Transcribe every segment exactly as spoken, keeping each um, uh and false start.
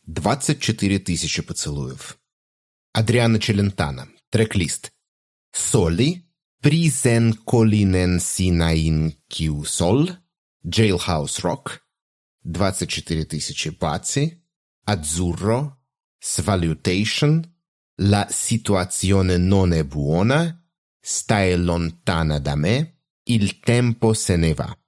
двадцать четыре тысячи поцелуев. Адриано Челентано. Трек-лист. Соли, Prisen Colinen Sinain Q Sol, Jailhouse Rock, двадцать четыре тысячи Pazzi, Azzurro, Salutation, La situazione non è buona, Stai lontana da me, Il tempo se ne va.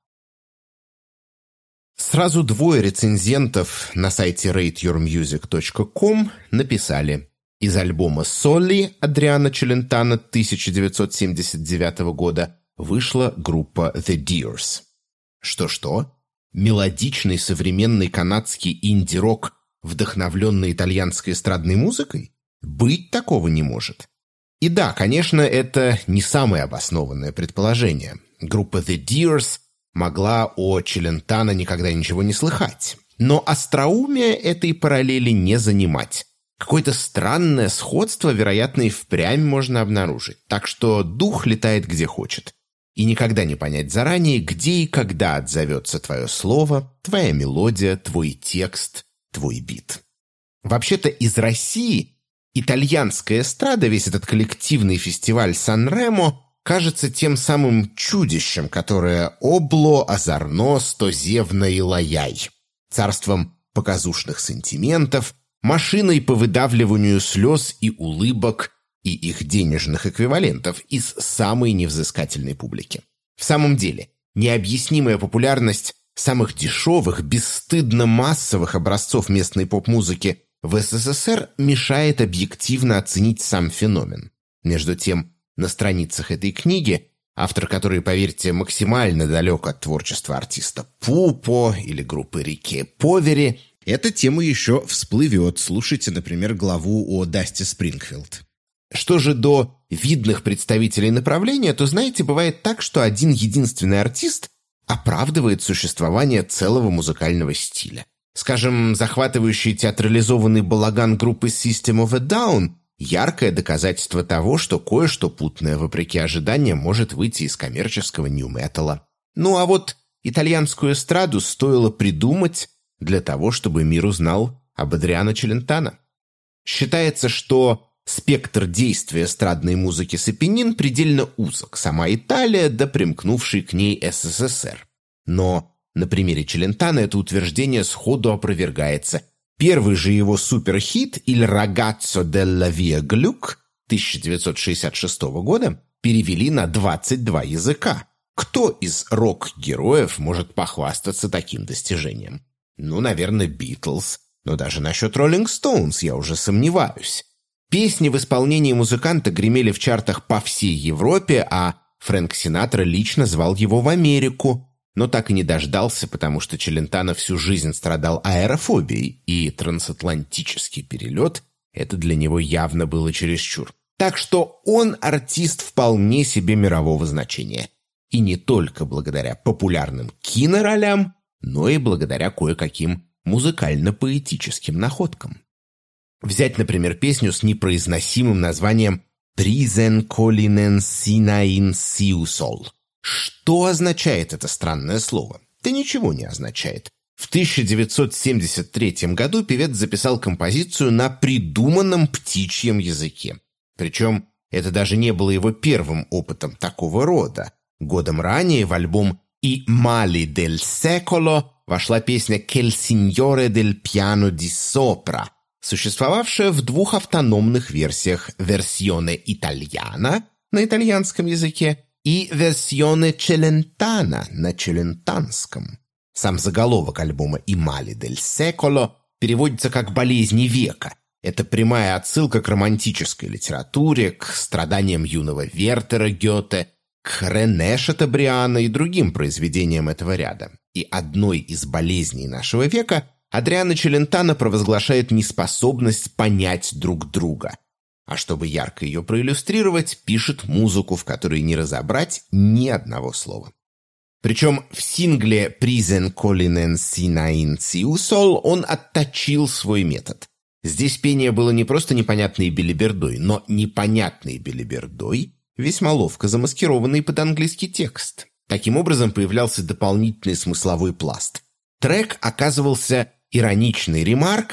Сразу двое рецензентов на сайте рейт юр мьюзик точка ком написали: из альбома «Соли» Адриано Челентано тысяча девятьсот семьдесят девятого года вышла группа The Dears. Что-что? Мелодичный современный канадский инди-рок, вдохновленный итальянской эстрадной музыкой? Быть такого не может. И да, конечно, это не самое обоснованное предположение. Группа The Dears могла о Челентано никогда ничего не слыхать. Но остроумие этой параллели не занимать. Какое-то странное сходство, вероятно, и впрямь можно обнаружить. Так что дух летает где хочет. И никогда не понять заранее, где и когда отзовется твое слово, твоя мелодия, твой текст, твой бит. Вообще-то из России итальянская эстрада, весь этот коллективный фестиваль Сан-Ремо, кажется тем самым чудищем, которое обло, озорно, стозевно и лаяй. Царством показушных сантиментов, машиной по выдавливанию слез и улыбок и их денежных эквивалентов из самой невзыскательной публики. В самом деле, необъяснимая популярность самых дешевых, бесстыдно массовых образцов местной поп-музыки в СССР мешает объективно оценить сам феномен. Между тем, на страницах этой книги, автор которой, поверьте, максимально далек от творчества артиста Пупо или группы Рике Повери, эта тема еще всплывет. Слушайте, например, главу о Дасти Спрингфилд. Что же до видных представителей направления, то, знаете, бывает так, что один единственный артист оправдывает существование целого музыкального стиля. Скажем, захватывающий театрализованный балаган группы System of a Down – яркое доказательство того, что кое-что путное, вопреки ожиданиям, может выйти из коммерческого нью-металла. Ну а вот итальянскую эстраду стоило придумать для того, чтобы мир узнал об Адриано Челентано. Считается, что спектр действия эстрадной музыки с Апеннин предельно узок, сама Италия да примкнувший к ней СССР. Но на примере Челентано это утверждение сходу опровергается. Первый же его суперхит «Il ragazzo della via Gluck» тысяча девятьсот шестьдесят шестого года перевели на двадцать два языка. Кто из рок-героев может похвастаться таким достижением? Ну, наверное, Битлз, но даже насчет Роллинг Стоунс я уже сомневаюсь. Песни в исполнении музыканта гремели в чартах по всей Европе, а Фрэнк Синатра лично звал его в Америку, но так и не дождался, потому что Челентано всю жизнь страдал аэрофобией, и трансатлантический перелет – это для него явно было чересчур. Так что он артист вполне себе мирового значения. И не только благодаря популярным киноролям, но и благодаря кое-каким музыкально-поэтическим находкам. Взять, например, песню с непроизносимым названием «Prisen Colinen Sinain Q Sol». Что означает это странное слово? Да ничего не означает. В тысяча девятьсот семьдесят третьем году певец записал композицию на придуманном птичьем языке. Причем это даже не было его первым опытом такого рода. Годом ранее в альбом «I mali del secolo» вошла песня «Quel signore del piano di sopra», существовавшая в двух автономных версиях «Versione italiana» на итальянском языке и «Versione celentana» на челентанском. Сам заголовок альбома «I mali del secolo» переводится как «болезни века». Это прямая отсылка к романтической литературе, к страданиям юного Вертера Гёте, к Рене Шатобриана и другим произведениям этого ряда. И одной из болезней нашего века Адриано Челентано провозглашает неспособность понять друг друга. А чтобы ярко ее проиллюстрировать, пишет музыку, в которой не разобрать ни одного слова. Причем в сингле «Prisen Colinen Sinain Q Sol» он отточил свой метод. Здесь пение было не просто непонятной белибердой, но непонятной белибердой, весьма ловко замаскированный под английский текст. Таким образом появлялся дополнительный смысловой пласт. Трек оказывался ироничной ремаркой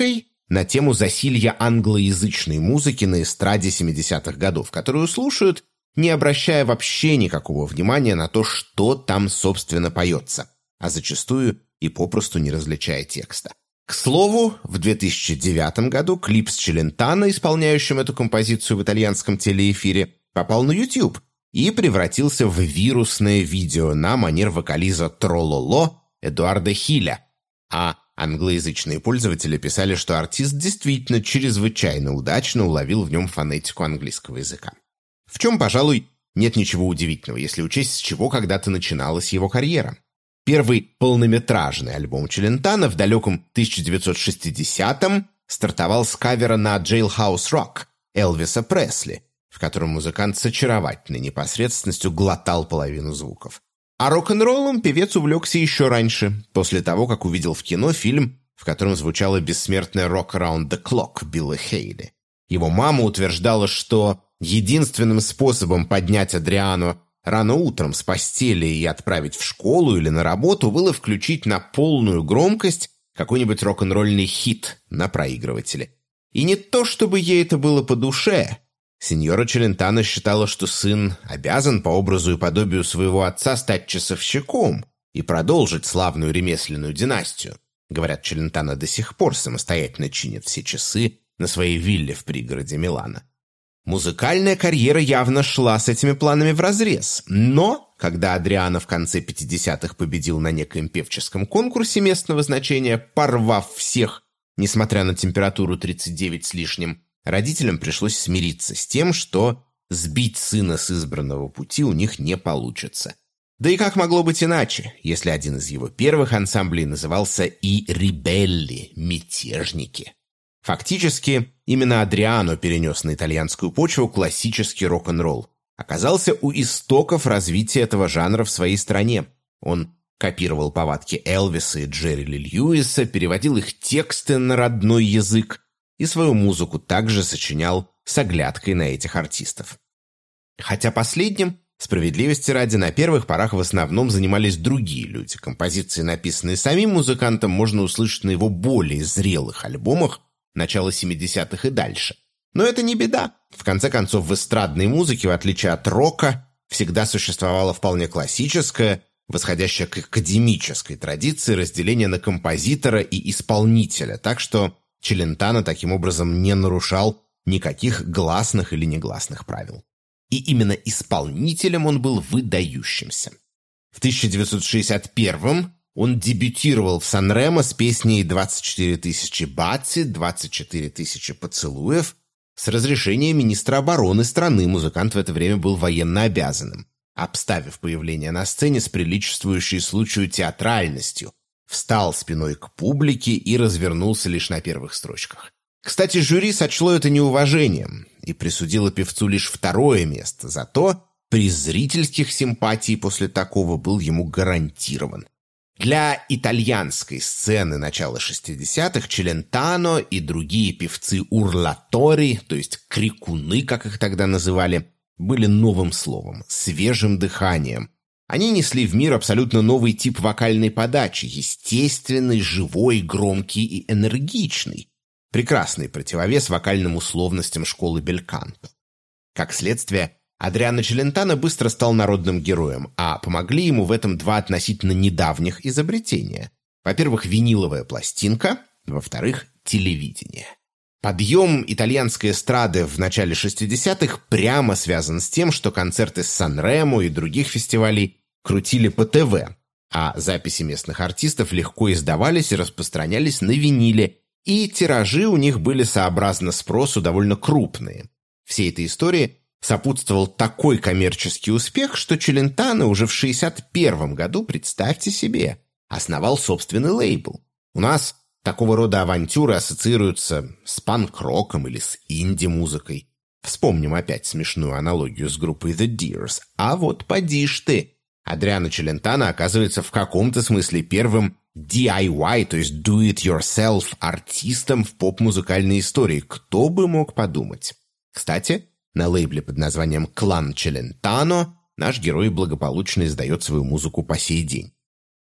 на тему засилья англоязычной музыки на эстраде семидесятых годов, которую слушают, не обращая вообще никакого внимания на то, что там, собственно, поется, а зачастую и попросту не различая текста. К слову, в две тысячи девятом году клип с Челентано, исполняющим эту композицию в итальянском телеэфире, попал на YouTube и превратился в вирусное видео на манер вокализа «Трололо» Эдуарда Хиля, а англоязычные пользователи писали, что артист действительно чрезвычайно удачно уловил в нем фонетику английского языка. В чем, пожалуй, нет ничего удивительного, если учесть, с чего когда-то начиналась его карьера. Первый полнометражный альбом Челентано в далеком тысяча девятьсот шестидесятом стартовал с кавера на Jailhouse Rock Элвиса Пресли, в котором музыкант с очаровательной непосредственностью глотал половину звуков. А рок-н-роллом певец увлекся еще раньше, после того, как увидел в кино фильм, в котором звучала бессмертная «Rock Around the Clock» Билла Хейли. Его мама утверждала, что единственным способом поднять Адриано рано утром с постели и отправить в школу или на работу было включить на полную громкость какой-нибудь рок-н-ролльный хит на проигрывателе. И не то, чтобы ей это было по душе. Сеньора Челентано считала, что сын обязан по образу и подобию своего отца стать часовщиком и продолжить славную ремесленную династию. Говорят, Челентано до сих пор самостоятельно чинит все часы на своей вилле в пригороде Милана. Музыкальная карьера явно шла с этими планами вразрез, но когда Адриано в конце пятидесятых победил на некоем певческом конкурсе местного значения, порвав всех, несмотря на температуру тридцать девять с лишним, родителям пришлось смириться с тем, что сбить сына с избранного пути у них не получится. Да и как могло быть иначе, если один из его первых ансамблей назывался «И Рибелли» — «Мятежники». Фактически, именно Адриано перенес на итальянскую почву классический рок-н-ролл. Оказался у истоков развития этого жанра в своей стране. Он копировал повадки Элвиса и Джерри Ли Льюиса, переводил их тексты на родной язык и свою музыку также сочинял с оглядкой на этих артистов. Хотя последним, справедливости ради, на первых порах в основном занимались другие люди. Композиции, написанные самим музыкантом, можно услышать на его более зрелых альбомах начала семидесятых и дальше. Но это не беда. В конце концов, в эстрадной музыке, в отличие от рока, всегда существовало вполне классическое, восходящее к академической традиции разделение на композитора и исполнителя, так что Челентано таким образом не нарушал никаких гласных или негласных правил. И именно исполнителем он был выдающимся. В тысяча девятьсот шестьдесят первом он дебютировал в Сан-Ремо с песней «двадцать четыре тысячи баци», «двадцать четыре тысячи поцелуев». С разрешения министра обороны страны музыкант в это время был военно обязанным, обставив появление на сцене с приличествующей случаю театральностью, встал спиной к публике и развернулся лишь на первых строчках. Кстати, жюри сочло это неуважением и присудило певцу лишь второе место, зато приз зрительских симпатий после такого был ему гарантирован. Для итальянской сцены начала шестидесятых Челентано и другие певцы урлатори, то есть крикуны, как их тогда называли, были новым словом, свежим дыханием. Они несли в мир абсолютно новый тип вокальной подачи, естественный, живой, громкий и энергичный. Прекрасный противовес вокальным условностям школы бельканто. Как следствие, Адриано Челентано быстро стал народным героем, а помогли ему в этом два относительно недавних изобретения. Во-первых, виниловая пластинка, во-вторых, телевидение. Подъем итальянской эстрады в начале шестидесятых прямо связан с тем, что концерты с Сан-Ремо и других фестивалей крутили по ТВ, а записи местных артистов легко издавались и распространялись на виниле, и тиражи у них были сообразно спросу довольно крупные. Всей этой истории сопутствовал такой коммерческий успех, что Челентано уже в шестьдесят первом году, представьте себе, основал собственный лейбл. У нас такого рода авантюры ассоциируются с панк-роком или с инди-музыкой. Вспомним опять смешную аналогию с группой The Dears. А вот поди ж ты, Адриано Челентано оказывается в каком-то смысле первым ди ай вай, то есть do-it-yourself артистом в поп-музыкальной истории. Кто бы мог подумать? Кстати, на лейбле под названием «Клан Челентано» наш герой благополучно издает свою музыку по сей день.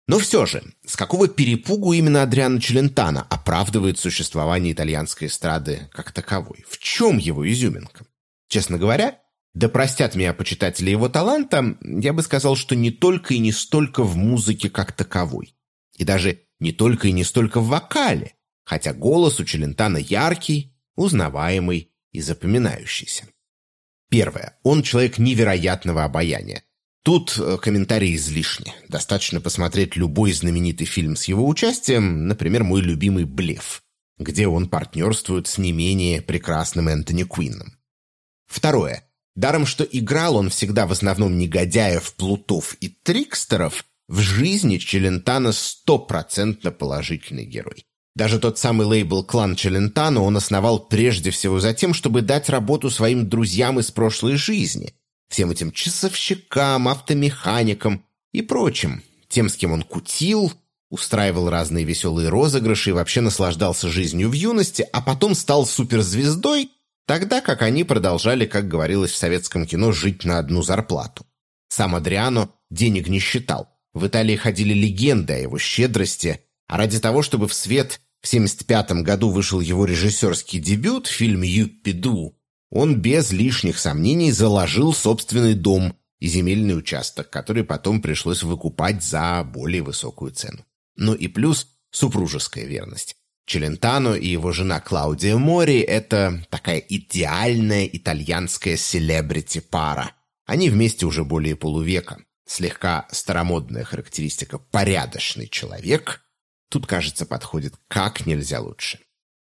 Но все же, с какого перепугу именно Адриано Челентано оправдывает существование итальянской эстрады как таковой? В чем его изюминка? Честно говоря, да простят меня почитатели его таланта, я бы сказал, что не только и не столько в музыке как таковой. И даже не только и не столько в вокале, хотя голос у Челентано яркий, узнаваемый и запоминающийся. Первое. Он человек невероятного обаяния. Тут комментарии излишни. Достаточно посмотреть любой знаменитый фильм с его участием, например, мой любимый «Блеф», где он партнерствует с не менее прекрасным Энтони Куинном. Второе. Даром, что играл он всегда в основном негодяев, плутов и трикстеров, в жизни Челентано стопроцентно положительный герой. Даже тот самый лейбл «Клан Челентано» он основал прежде всего за тем, чтобы дать работу своим друзьям из прошлой жизни, всем этим часовщикам, автомеханикам и прочим, тем, с кем он кутил, устраивал разные веселые розыгрыши и вообще наслаждался жизнью в юности, а потом стал суперзвездой, тогда как они продолжали, как говорилось в советском кино, жить на одну зарплату. Сам Адриано денег не считал. В Италии ходили легенды о его щедрости, а ради того, чтобы в свет в семьдесят пятом году вышел его режиссерский дебют, фильм «Юппиду», он без лишних сомнений заложил собственный дом и земельный участок, который потом пришлось выкупать за более высокую цену. Ну и плюс супружеская верность. Челентано и его жена Клаудия Мори – это такая идеальная итальянская селебрити-пара. Они вместе уже более полувека. Слегка старомодная характеристика «порядочный человек» тут, кажется, подходит как нельзя лучше.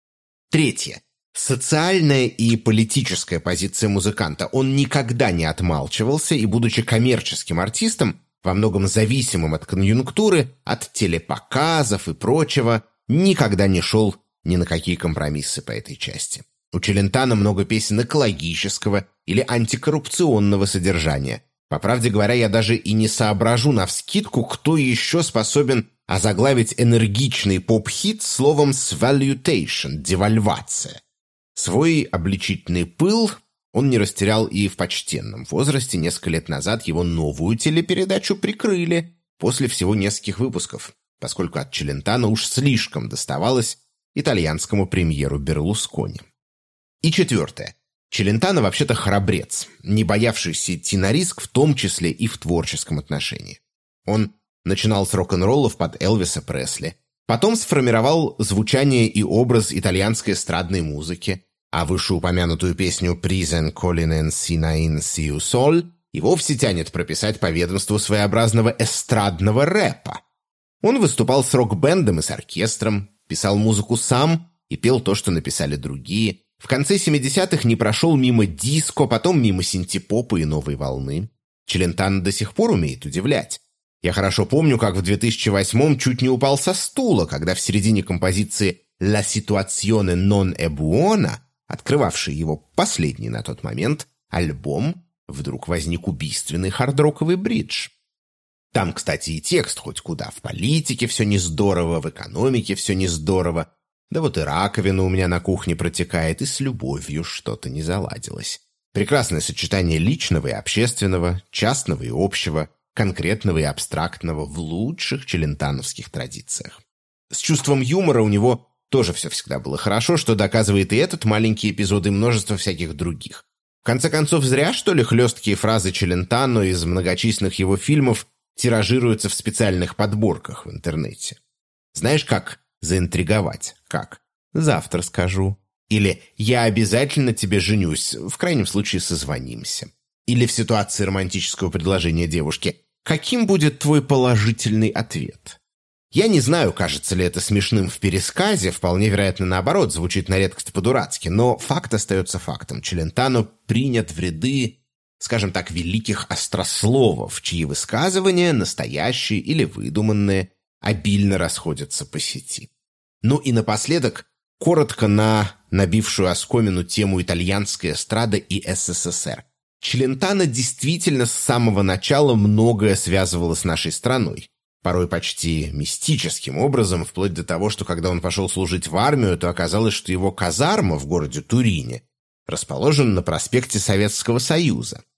Третье. Социальная и политическая позиция музыканта. Он никогда не отмалчивался и, будучи коммерческим артистом, во многом зависимым от конъюнктуры, от телепоказов и прочего, никогда не шел ни на какие компромиссы по этой части. У Челентано много песен экологического или антикоррупционного содержания. По правде говоря, я даже и не соображу навскидку, кто еще способен озаглавить энергичный поп-хит словом «salutation» – «девальвация». Свой обличительный пыл он не растерял и в почтенном возрасте. Несколько лет назад его новую телепередачу прикрыли после всего нескольких выпусков, поскольку от Челентано уж слишком доставалось итальянскому премьеру Берлускони. И четвертое. Челентано вообще-то храбрец, не боявшийся идти на риск, в том числе и в творческом отношении. Он начинал с рок-н-роллов под Элвиса Пресли, потом сформировал звучание и образ итальянской эстрадной музыки, а вышеупомянутую песню «Prisen Colin Sina in Siu Sol» и вовсе тянет прописать по ведомству своеобразного эстрадного рэпа. Он выступал с рок-бендом и с оркестром, писал музыку сам и пел то, что написали другие. В конце семидесятых не прошел мимо диско, потом мимо синтепопа и новой волны. Челентано до сих пор умеет удивлять. Я хорошо помню, как в две тысячи восьмом чуть не упал со стула, когда в середине композиции «La situazione non è buona», открывавший его последний на тот момент альбом, вдруг возник убийственный хардроковый бридж. Там, кстати, и текст хоть куда. В политике все не здорово, в экономике все не здорово. Да вот и раковина у меня на кухне протекает, и с любовью что-то не заладилось. Прекрасное сочетание личного и общественного, частного и общего, конкретного и абстрактного в лучших челентановских традициях. С чувством юмора у него тоже все всегда было хорошо, что доказывает и этот маленький эпизод, и множество всяких других. В конце концов, зря, что ли, хлесткие фразы Челентано из многочисленных его фильмов тиражируются в специальных подборках в интернете. Знаешь, как заинтриговать? Как? Завтра скажу. Или «я обязательно тебе женюсь», в крайнем случае созвонимся. Или в ситуации романтического предложения девушке «каким будет твой положительный ответ?» Я не знаю, кажется ли это смешным в пересказе, вполне вероятно, наоборот, звучит на редкость по-дурацки, но факт остается фактом. Челентано принят в ряды, скажем так, великих острословов, чьи высказывания, настоящие или выдуманные, обильно расходятся по сети. Ну и напоследок, коротко на набившую оскомину тему итальянской эстрады и СССР. Челентано действительно с самого начала многое связывало с нашей страной. Порой почти мистическим образом, вплоть до того, что когда он пошел служить в армию, то оказалось, что его казарма в городе Турине расположена на проспекте Советского Союза.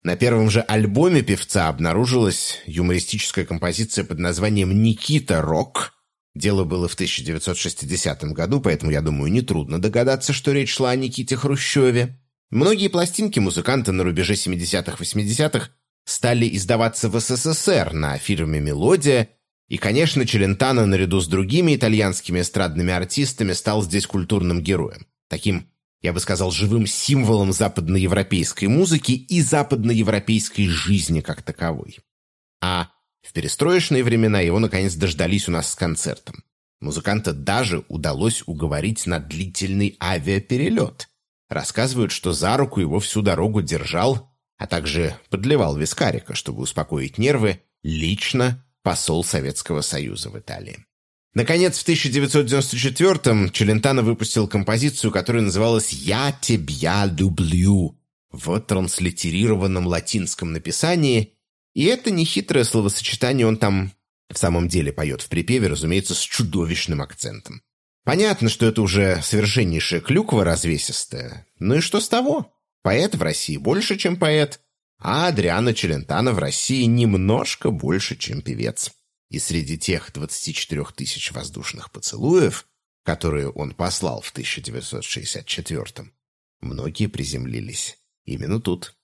На первом же альбоме певца обнаружилась юмористическая композиция под названием «Никита Рок». Дело было в тысяча девятьсот шестидесятом году, поэтому, я думаю, нетрудно догадаться, что речь шла о Никите Хрущеве. Многие пластинки музыканта на рубеже семидесятых-восьмидесятых стали издаваться в СССР на фирме «Мелодия», и, конечно, Челентано наряду с другими итальянскими эстрадными артистами стал здесь культурным героем. Таким, я бы сказал, живым символом западноевропейской музыки и западноевропейской жизни как таковой. А в перестроечные времена его, наконец, дождались у нас с концертом. Музыканта даже удалось уговорить на длительный авиаперелет. Рассказывают, что за руку его всю дорогу держал, а также подливал вискарика, чтобы успокоить нервы, лично посол Советского Союза в Италии. Наконец, в тысяча девятьсот девяносто четвёртом Челентано выпустил композицию, которая называлась «Я тебя люблю» в транслитерированном латинском написании, и это нехитрое словосочетание он там в самом деле поет в припеве, разумеется, с чудовищным акцентом. Понятно, что это уже совершеннейшая клюква развесистая. Ну и что с того? Поэт в России больше, чем поэт, а Адриано Челентано в России немножко больше, чем певец. И среди тех двадцати четырёх тысяч воздушных поцелуев, которые он послал в тысяча девятьсот шестьдесят четвёртом, многие приземлились именно тут.